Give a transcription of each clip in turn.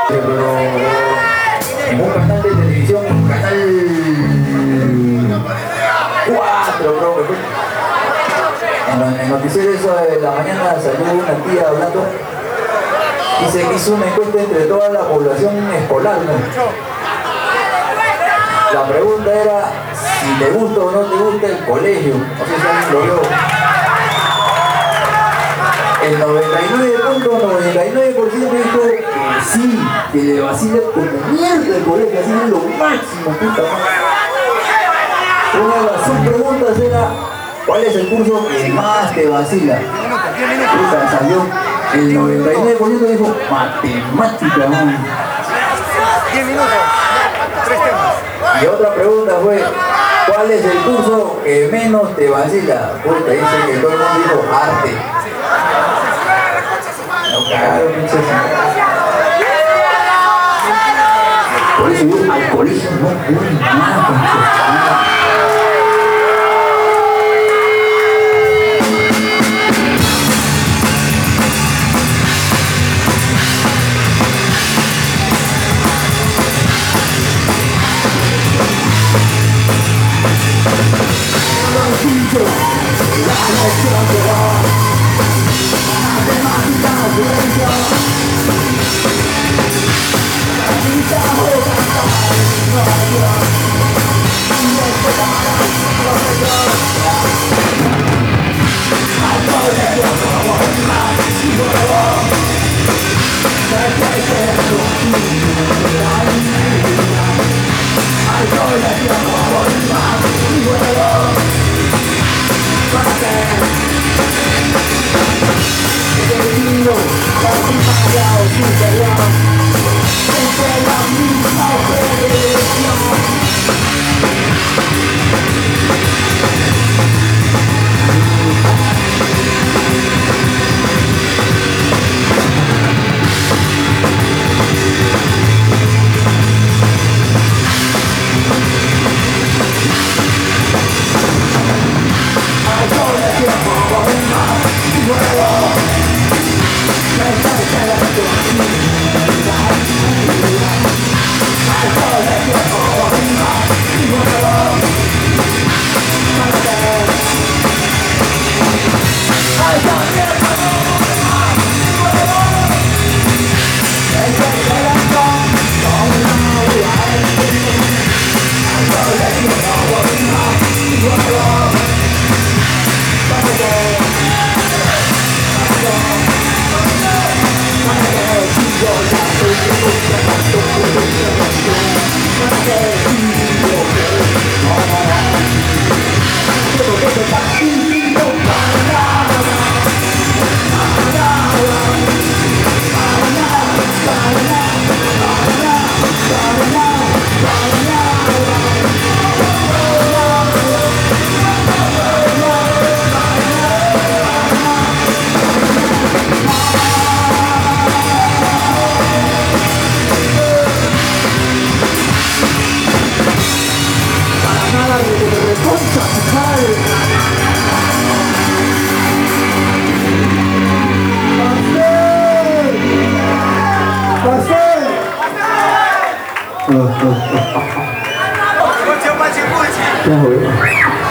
pero en un canal de televisión, canal 4, bro. En el noticiero eso de la mañana salió una tía hablando. Dice que hizo una encuesta entre toda la población escolar, ¿no? La pregunta era si te gusta o no te gusta el colegio. No sé si alguien lo vio. El 99.99% dijo que sí, que le vacila como mierda el colegio, así es lo máximo, puta madre. Una de las subpreguntas era ¿cuál es el curso que más te vacila? Puta, salió el 99% dijo matemática, man. 10 minutos, 3 temas. Y otra pregunta fue ¿cuál es el curso que menos te vacila? Puta, dice que todo el mundo dijo arte. No cagaron, pinches. Por eso yo al colegio no voy nada, pinches.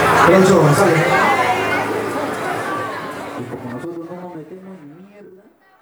Y como nosotros no nos metemos en mierda.